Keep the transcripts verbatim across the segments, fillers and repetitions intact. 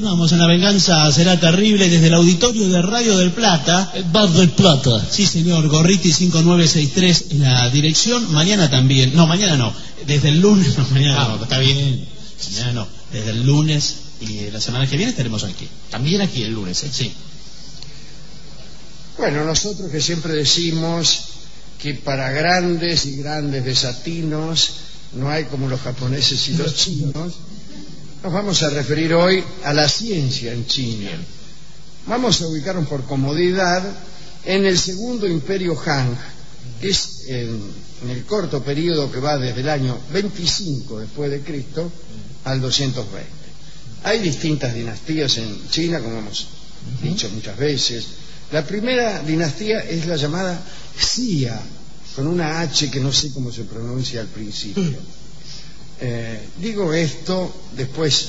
Continuamos en La Venganza Será Terrible desde el auditorio de Radio del Plata. El Bar del Plata. Sí, señor, Gorriti cinco nueve seis tres en la dirección. Mañana también, no, mañana no, desde el lunes, no, mañana Ah, no, está bien. mañana no, desde el lunes y la semana que viene estaremos aquí. También aquí el lunes, ¿eh? Sí. Bueno, nosotros que siempre decimos que para grandes y grandes desatinos no hay como los japoneses y los chinos, nos vamos a referir hoy a la ciencia en China. Vamos a ubicarnos por comodidad en el segundo imperio Han, que es en, en el corto periodo que va desde el año veinticinco después de Cristo al doscientos veinte. Hay distintas dinastías en China, como hemos dicho muchas veces. La primera dinastía es la llamada Xia, con una H que no sé cómo se pronuncia al principio. Eh, digo esto después,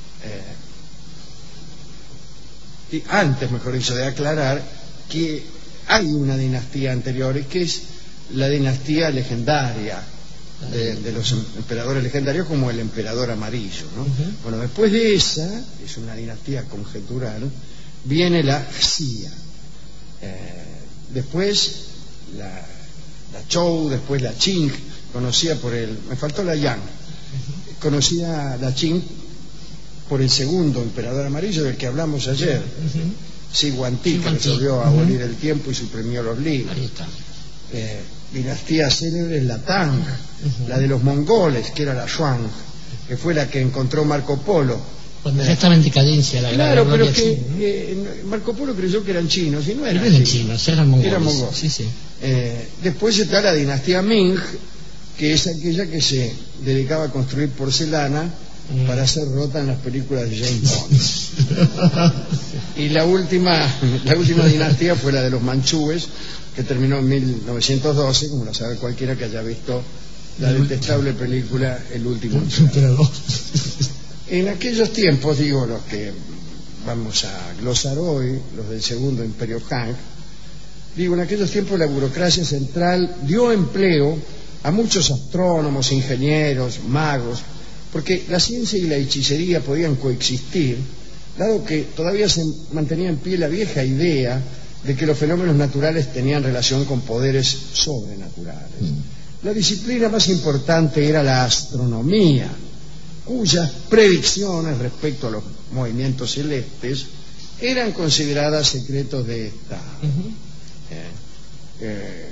eh, y antes, mejor dicho, de aclarar que hay una dinastía anterior, que es la dinastía legendaria de, de los emperadores legendarios, como el emperador amarillo, ¿no? Uh-huh. Bueno, después de esa, es una dinastía conjetural, viene la Xia, eh, después la, la Zhou, después la Qing, conocida por el, me faltó la Yang, conocida la Qing por el segundo emperador amarillo del que hablamos ayer, uh-huh. Xi Guangti, que resolvió abolir uh-huh. el tiempo y suprimió los libros. Eh, dinastía célebre es la Tang, uh-huh. la de los mongoles, que era la Xuan, que fue la que encontró Marco Polo. Cuando ya estaba en decadencia la Claro, pero que china, ¿no? eh, Marco Polo creyó que eran chinos, y no eran, no eran chinos, chinos, eran mongoles. Eran mongoles. Sí, sí. Eh, después está la dinastía Ming, que es aquella que se dedicaba a construir porcelana mm. para hacer rota en las películas de James Bond. Y la última, la última dinastía fue la de los manchúes, que terminó en mil novecientos doce, como la sabe cualquiera que haya visto la detestable película El último emperador. En aquellos tiempos, digo, los que vamos a glosar hoy, los del segundo imperio Han, digo, en aquellos tiempos la burocracia central dio empleo a muchos astrónomos, ingenieros, magos, porque la ciencia y la hechicería podían coexistir, dado que todavía se mantenía en pie la vieja idea de que los fenómenos naturales tenían relación con poderes sobrenaturales. Mm. La disciplina más importante era la astronomía, cuyas predicciones respecto a los movimientos celestes eran consideradas secretos de Estado. Uh-huh. eh, eh,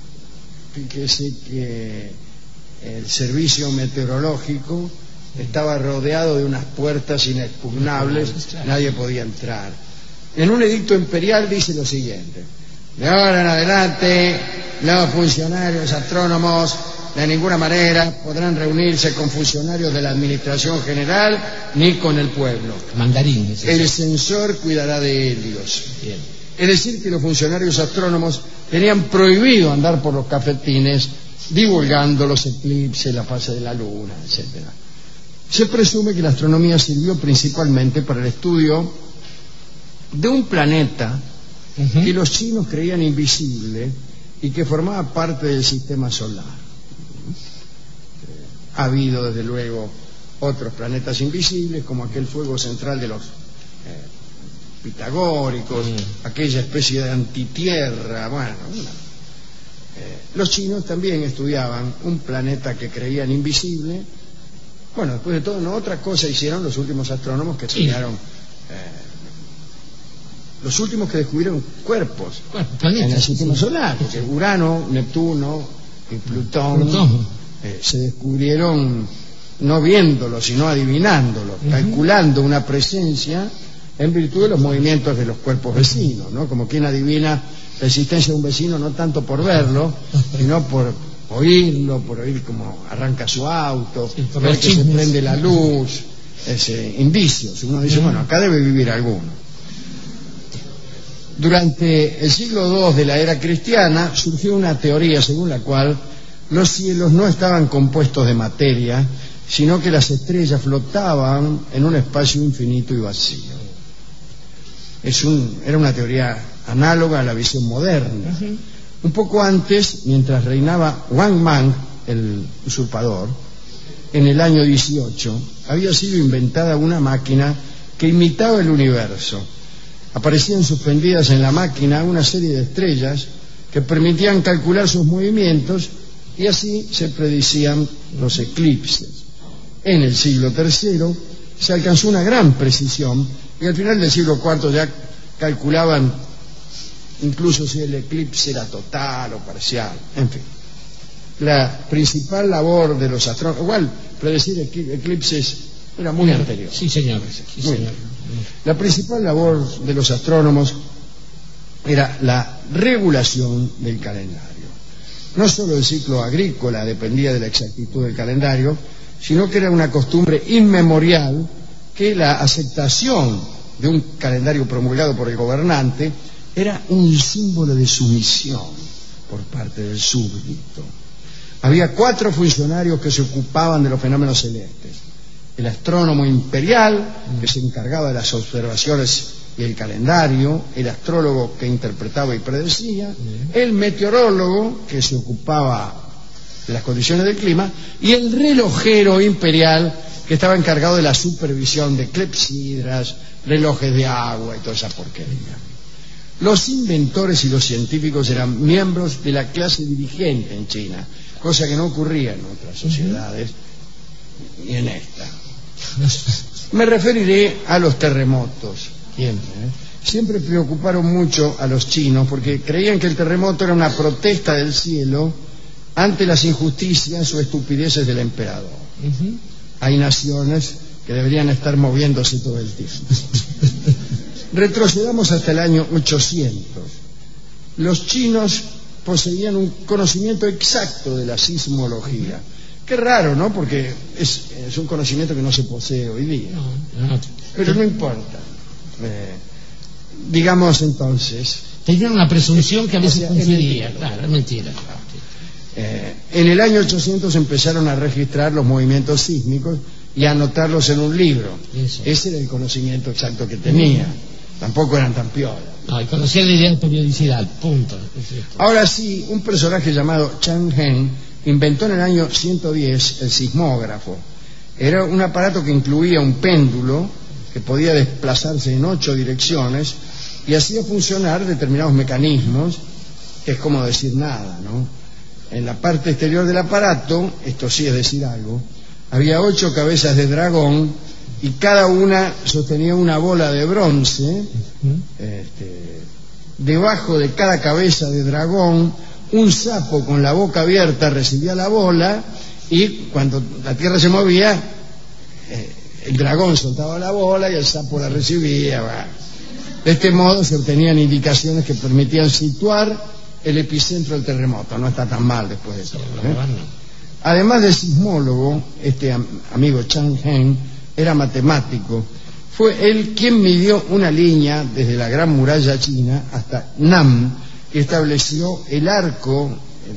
Fíjese que el servicio meteorológico estaba rodeado de unas puertas inexpugnables, nadie podía entrar. En un edicto imperial dice lo siguiente: de ahora en adelante los funcionarios astrónomos de ninguna manera podrán reunirse con funcionarios de la administración general ni con el pueblo. Mandarín. El censor cuidará de ellos. Bien. Es decir, que los funcionarios astrónomos tenían prohibido andar por los cafetines divulgando los eclipses, la fase de la luna, etcétera. Se presume que la astronomía sirvió principalmente para el estudio de un planeta uh-huh. que los chinos creían invisible y que formaba parte del sistema solar. Ha habido, desde luego, otros planetas invisibles, como aquel fuego central de los eh, pitagóricos, mm. aquella especie de antitierra. Bueno, una, eh, los chinos también estudiaban un planeta que creían invisible. Bueno, después de todo, no otra cosa hicieron los últimos astrónomos que estudiaron, eh, los últimos que descubrieron cuerpos bueno, en el sistema sí. solar, porque Urano, Neptuno y Plutón, Plutón. Eh, se descubrieron no viéndolo, sino adivinándolo, uh-huh. calculando una presencia en virtud de los movimientos de los cuerpos vecinos, ¿no? Como quien adivina la existencia de un vecino no tanto por verlo, sino por oírlo, por oír cómo arranca su auto, sí, ver que se prende la luz, ese, indicios. Uno dice, bueno, acá debe vivir alguno. Durante el siglo segundo de la era cristiana surgió una teoría según la cual los cielos no estaban compuestos de materia, sino que las estrellas flotaban en un espacio infinito y vacío. Es un, era una teoría análoga a la visión moderna. Uh-huh. Un poco antes, mientras reinaba Wang Mang, el usurpador, en el año dieciocho, había sido inventada una máquina que imitaba el universo. Aparecían suspendidas en la máquina una serie de estrellas que permitían calcular sus movimientos y así se predicían los eclipses. En el siglo tercero se alcanzó una gran precisión y al final del siglo cuarto ya calculaban incluso si el eclipse era total o parcial, en fin. La principal labor de los astrónomos, igual predecir eclipses era muy anterior. Sí, señor. Sí, Muy señor. La principal labor de los astrónomos era la regulación del calendario. No solo el ciclo agrícola dependía de la exactitud del calendario, sino que era una costumbre inmemorial que la aceptación de un calendario promulgado por el gobernante era un símbolo de sumisión por parte del súbdito. Había cuatro funcionarios que se ocupaban de los fenómenos celestes: el astrónomo imperial, que se encargaba de las observaciones y el calendario; el astrólogo, que interpretaba y predecía; el meteorólogo, que se ocupaba de las condiciones del clima; y el relojero imperial, que estaba encargado de la supervisión de clepsidras, relojes de agua y toda esa porquería. Los inventores y los científicos eran miembros de la clase dirigente en China, cosa que no ocurría en otras sociedades y en esta. Me referiré a los terremotos. Siempre, ¿eh? Siempre preocuparon mucho a los chinos porque creían que el terremoto era una protesta del cielo ante las injusticias o estupideces del emperador. Uh-huh. Hay naciones que deberían estar moviéndose todo el tiempo. Retrocedamos hasta el año ochocientos. Los chinos poseían un conocimiento exacto de la sismología. Qué raro, ¿no? Porque es, es un conocimiento que no se posee hoy día. No, no. Pero no importa. Eh, digamos entonces... Tenían una presunción que a veces o sea, confundía. es mentira. Claro, es mentira. Eh, en el año ochocientos empezaron a registrar los movimientos sísmicos y a anotarlos en un libro. Eso. Ese era el conocimiento exacto que tenía. Tampoco eran tan piolas. No, y conocía la idea de periodicidad, punto. Ahora sí, un personaje llamado Chang Hen inventó en el año ciento diez el sismógrafo. Era un aparato que incluía un péndulo que podía desplazarse en ocho direcciones y hacía funcionar determinados mecanismos, que es como decir nada, ¿no? En la parte exterior del aparato, esto sí es decir algo, había ocho cabezas de dragón y cada una sostenía una bola de bronce. Este, debajo de cada cabeza de dragón, un sapo con la boca abierta recibía la bola y cuando la tierra se movía, eh, el dragón soltaba la bola y el sapo la recibía. Bah. De este modo se obtenían indicaciones que permitían situar el epicentro del terremoto. No está tan mal después de todo, ¿eh? Además de sismólogo, este am- amigo Chang Hen era matemático. Fue él quien midió una línea desde la Gran Muralla China hasta Nam, que estableció el arco, el,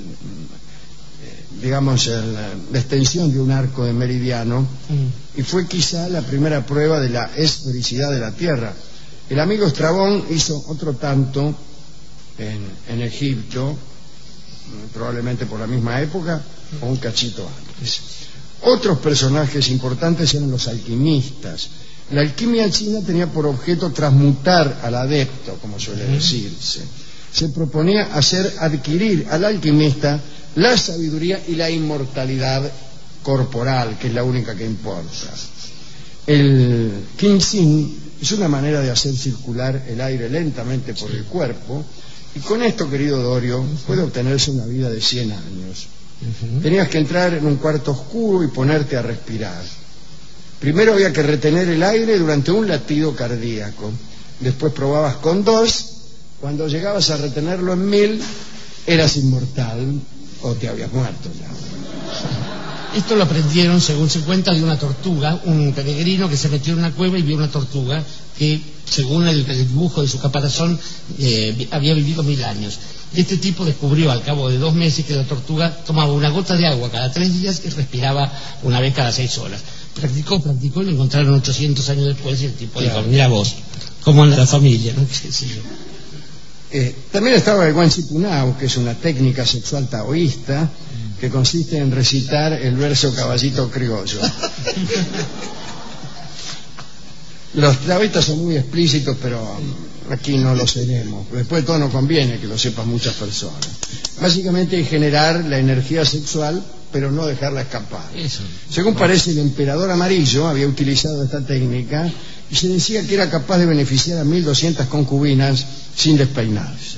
eh, digamos, el, la extensión de un arco de meridiano, mm. y fue quizá la primera prueba de la esfericidad de la Tierra. El amigo Estrabón hizo otro tanto en, en Egipto, probablemente por la misma época o un cachito antes. Otros personajes importantes eran los alquimistas. La alquimia china tenía por objeto transmutar al adepto, como suele decirse. Se proponía hacer adquirir al alquimista la sabiduría y la inmortalidad corporal, que es la única que importa. El Qingxing es una manera de hacer circular el aire lentamente por el cuerpo, y con esto, querido Dorio, puede obtenerse una vida de cien años. Tenías que entrar en un cuarto oscuro y ponerte a respirar. Primero había que retener el aire durante un latido cardíaco. Después probabas con dos. Cuando llegabas a retenerlo en mil, eras inmortal o te habías muerto ya. Esto lo aprendieron, según se cuenta, de una tortuga, un peregrino que se metió en una cueva y vio una tortuga que, según el, el dibujo de su caparazón, eh, había vivido mil años. Y este tipo descubrió al cabo de dos meses que la tortuga tomaba una gota de agua cada tres días y respiraba una vez cada seis horas. Practicó, practicó y lo encontraron ochocientos años después y el tipo claro. dijo, mira vos, cómo anda la familia, ¿no? Sí. Eh, también estaba el guanchipunao, que es una técnica sexual taoísta que consiste en recitar el verso Caballito Criollo. Los taoístas son muy explícitos, pero aquí no lo seremos. Después de todo no conviene que lo sepan muchas personas. Básicamente es generar la energía sexual, pero no dejarla escapar. Eso. Según parece, el emperador amarillo había utilizado esta técnica y se decía que era capaz de beneficiar a mil doscientas concubinas sin despeinarse.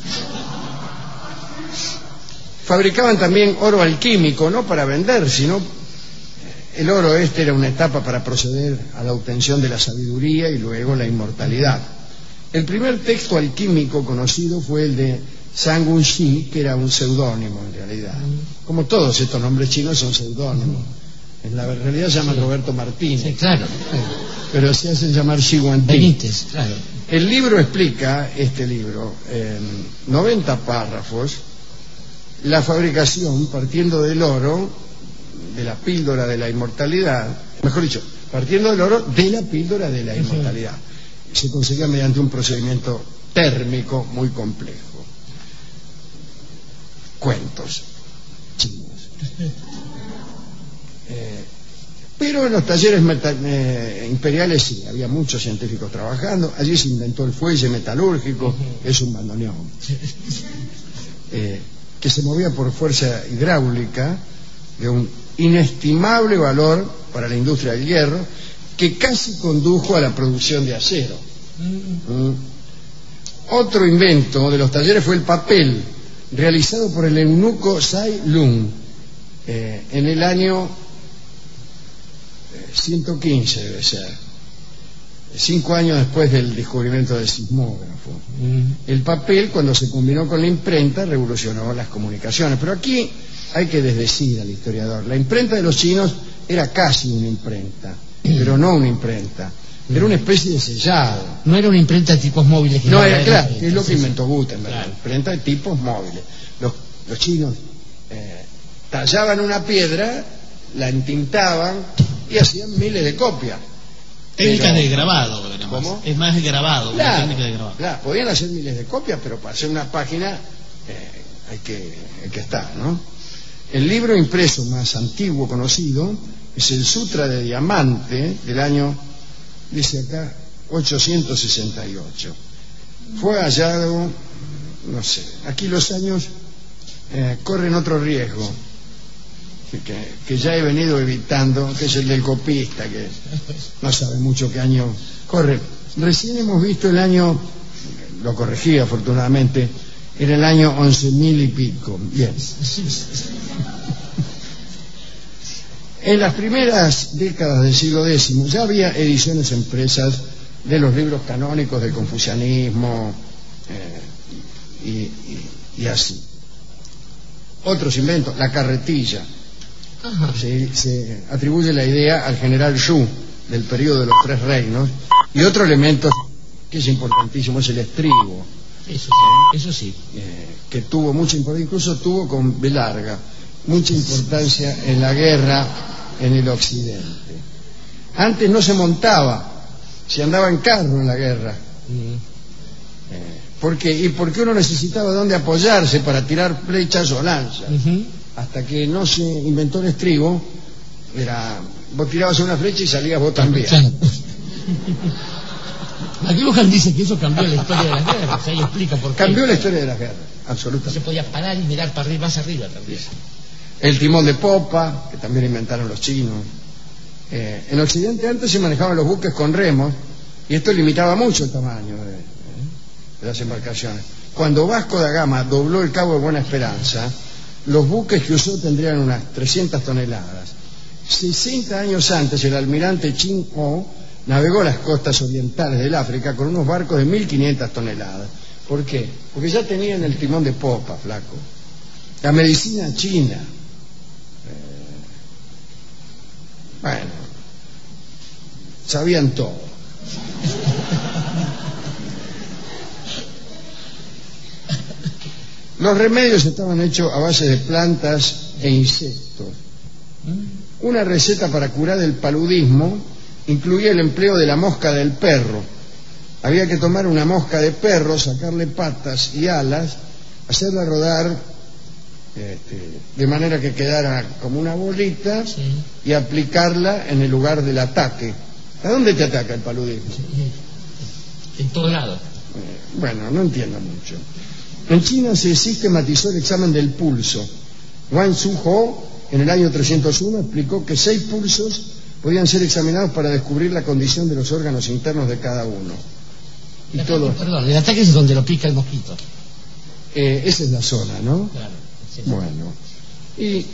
Fabricaban también oro alquímico, no para vender, sino el oro este era una etapa para proceder a la obtención de la sabiduría y luego la inmortalidad. El primer texto alquímico conocido fue el de Sangun Shi, que era un seudónimo en realidad. Como todos estos nombres chinos son seudónimos. En la realidad se llama sí. Roberto Martínez. Sí, claro. Pero se hacen llamar Xi Guantin. Benítez, claro. El libro explica, este libro, en noventa párrafos, la fabricación partiendo del oro, de la píldora de la inmortalidad, mejor dicho, partiendo del oro de la píldora de la inmortalidad. Se conseguía mediante un procedimiento térmico muy complejo. Cuentos chinos. Eh, pero en los talleres meta, eh, imperiales sí, había muchos científicos trabajando. Allí se inventó el fuelle metalúrgico, que es un bandoneón, eh, que se movía por fuerza hidráulica de un inestimable valor para la industria del hierro, que casi condujo a la producción de acero. Mm. Otro invento de los talleres fue el papel, realizado por el eunuco Sai Lung eh, en el año eh, ciento quince, debe ser, cinco años después del descubrimiento del sismógrafo. Mm. El papel, cuando se combinó con la imprenta, revolucionó las comunicaciones. Pero aquí hay que desdecir al historiador. La imprenta de los chinos era casi una imprenta, pero no una imprenta. Era una especie de sellado. No era una imprenta de tipos móviles. Que no, no era, era claro, que es lo que inventó Gutenberg, claro. Imprenta de tipos móviles. Los, los chinos eh, tallaban una piedra, la entintaban y hacían miles de copias. Técnica pero, de grabado. ¿Cómo? Es más grabado. Claro, una técnica de grabado. Claro, podían hacer miles de copias, pero para hacer una página eh, hay, que, hay que estar, ¿no? El libro impreso más antiguo conocido es el Sutra de Diamante del año, dice acá, ochocientos sesenta y ocho. Fue hallado, no sé, aquí los años eh, corren otro riesgo que, que ya he venido evitando, que es el del copista, que no sabe mucho qué año corre. Recién hemos visto el año, lo corregí afortunadamente, era el año once mil y pico. Bien. En las primeras décadas del siglo décimo ya había ediciones impresas de los libros canónicos del confucianismo eh, y, y, y así. Otros inventos, la carretilla. Se, se atribuye la idea al general Xu del periodo de los Tres Reinos, y otro elemento que es importantísimo es el estribo. Eso sí, eso sí. Eh, que tuvo mucha importancia, incluso tuvo con B larga, mucha importancia en la guerra en el occidente. Antes no se montaba, se andaba en carro en la guerra. Mm. Eh, ¿Por qué? Y porque uno necesitaba dónde apoyarse para tirar flechas o lanzas. Uh-huh. Hasta que no se inventó el estribo, era, vos tirabas una flecha y salías vos también. Claro. McLuhan dice que eso cambió la historia de las guerras, ahí explica por qué. Cambió la historia de las guerras, absolutamente. Se podía parar y mirar para arriba, más arriba también. El timón de popa, que también inventaron los chinos. Eh, en Occidente antes se manejaban los buques con remos, y esto limitaba mucho el tamaño de, de las embarcaciones. Cuando Vasco da Gama dobló el Cabo de Buena Esperanza, los buques que usó tendrían unas trescientas toneladas. sesenta años antes, el almirante Chin Ho navegó las costas orientales del África con unos barcos de mil quinientas toneladas. ¿Por qué? Porque ya tenían el timón de popa, flaco. La medicina china. Eh, bueno, sabían todo. Los remedios estaban hechos a base de plantas e insectos. Una receta para curar el paludismo incluía el empleo de la mosca del perro. Había que tomar una mosca de perro, sacarle patas y alas, hacerla rodar este, de manera que quedara como una bolita, sí, y aplicarla en el lugar del ataque. ¿A dónde te ataca el paludismo? En todo lado. Eh, bueno, no entiendo mucho. En China se sistematizó el examen del pulso. Wang Zhuo, en el año trescientos uno, explicó que seis pulsos podían ser examinados para descubrir la condición de los órganos internos de cada uno. Y el todo. Ataque, perdón, el ataque es donde lo pica el mosquito. Eh, esa es la zona, ¿no? Claro. Sí. Bueno. Y eh,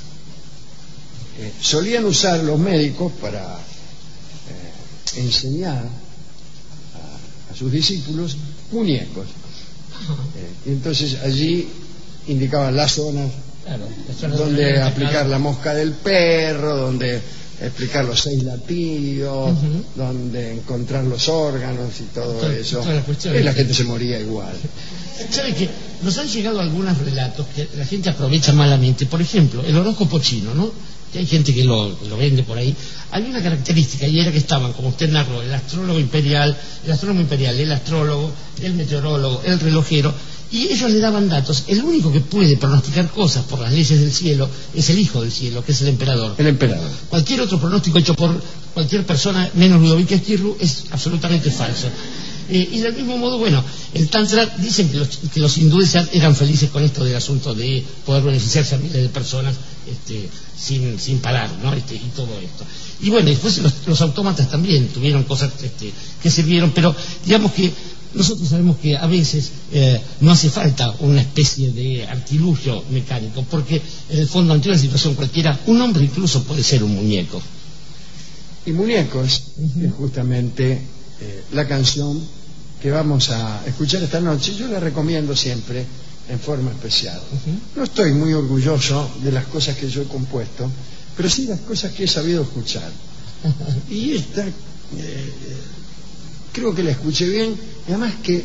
solían usar los médicos para eh, enseñar a, a sus discípulos muñecos. Eh, y entonces allí indicaban las zonas, Claro, las zonas donde donde aplicar la mosca del perro, donde explicar los seis latidos, Uh-huh. donde encontrar los órganos y todo Todo- eso. todas las Y cuestiones. la gente se moría igual. ¿Sabe qué? Nos han llegado algunos relatos que la gente aprovecha malamente. Por ejemplo, el horóscopo chino, ¿no? Que hay gente que lo, que lo vende por ahí. Hay una característica, y era que estaban, como usted narró, el astrólogo imperial, el astrónomo imperial, el astrólogo, el meteorólogo, el relojero, y ellos le daban datos. El único que puede pronosticar cosas por las leyes del cielo es el hijo del cielo, que es el emperador. El emperador. Cualquier otro pronóstico hecho por cualquier persona, menos Ludovico Esquirru, es absolutamente falso. Eh, y del mismo modo, bueno, el Tantra, dicen que los, que los hindúes eran felices con esto del asunto de poder beneficiarse a miles de personas este, sin, sin parar, ¿no? Este, y todo esto. Y bueno, después los, los autómatas también tuvieron cosas este, que sirvieron, pero digamos que nosotros sabemos que a veces eh, no hace falta una especie de artilugio mecánico, porque en el fondo, ante una situación cualquiera, un hombre incluso puede ser un muñeco. Y Muñecos Uh-huh. es justamente eh, la canción que vamos a escuchar esta noche. Yo la recomiendo siempre en forma especial. Uh-huh. No estoy muy orgulloso de las cosas que yo he compuesto, pero sí las cosas que he sabido escuchar. Y esta, eh, creo que la escuché bien, y además que, eh,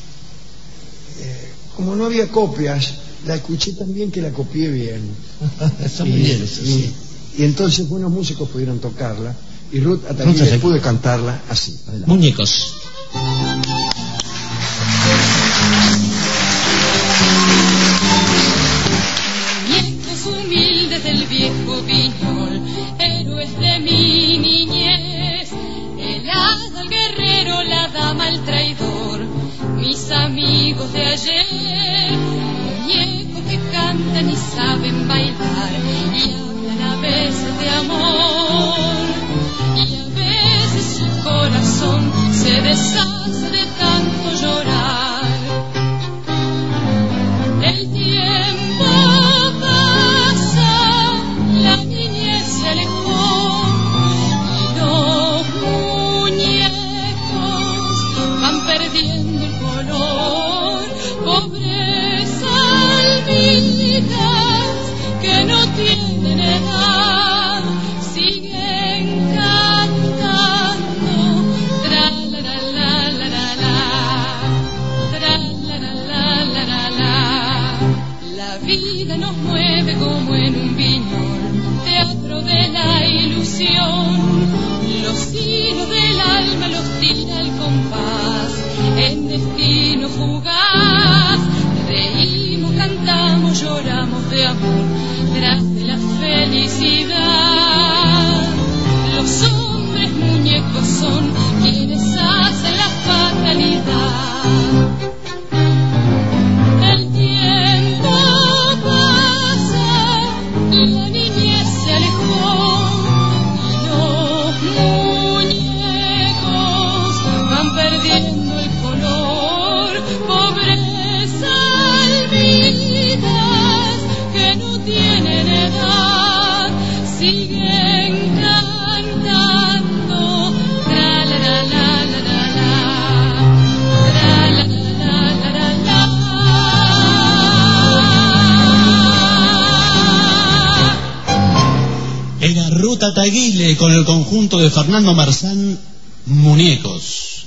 como no había copias, la escuché tan bien que la copié bien. Está y, muy bien eso, sí. y, y entonces buenos músicos pudieron tocarla, y Ruth Ruth Ataguile Ataguile. pude cantarla así. Adelante. Muñecos. Muñecos humildes del viejo viñol, héroes de mi niñez, el hada, el guerrero, la dama, el traidor, mis amigos de ayer. Muñecos que cantan y saben bailar y hablan a veces de amor, y a veces su corazón se deshace de tanto llorar. El tiempo pasa, la niñez se alejó y los muñecos van perdiendo el color. Pobres almitas que no tienen edad siguen cantando tra la la la la la la, tra la la la la la la. La vida nos mueve como en un viñol, teatro de la ilusión. Los hilos del alma los tira el compás, en destino fugaz. Reímos, cantamos, lloramos de amor, tras de la felicidad. Los hombres muñecos son quienes hacen la fatalidad. El tiempo pasa, la niñez se alejó y los muñecos van perdiendo el color. Pobres almitas que no tienen edad siguen cantando tra la la la la la la, tra la la la la la la. Era Ruth Ataguile con el conjunto de Fernando Marzán, Muñecos.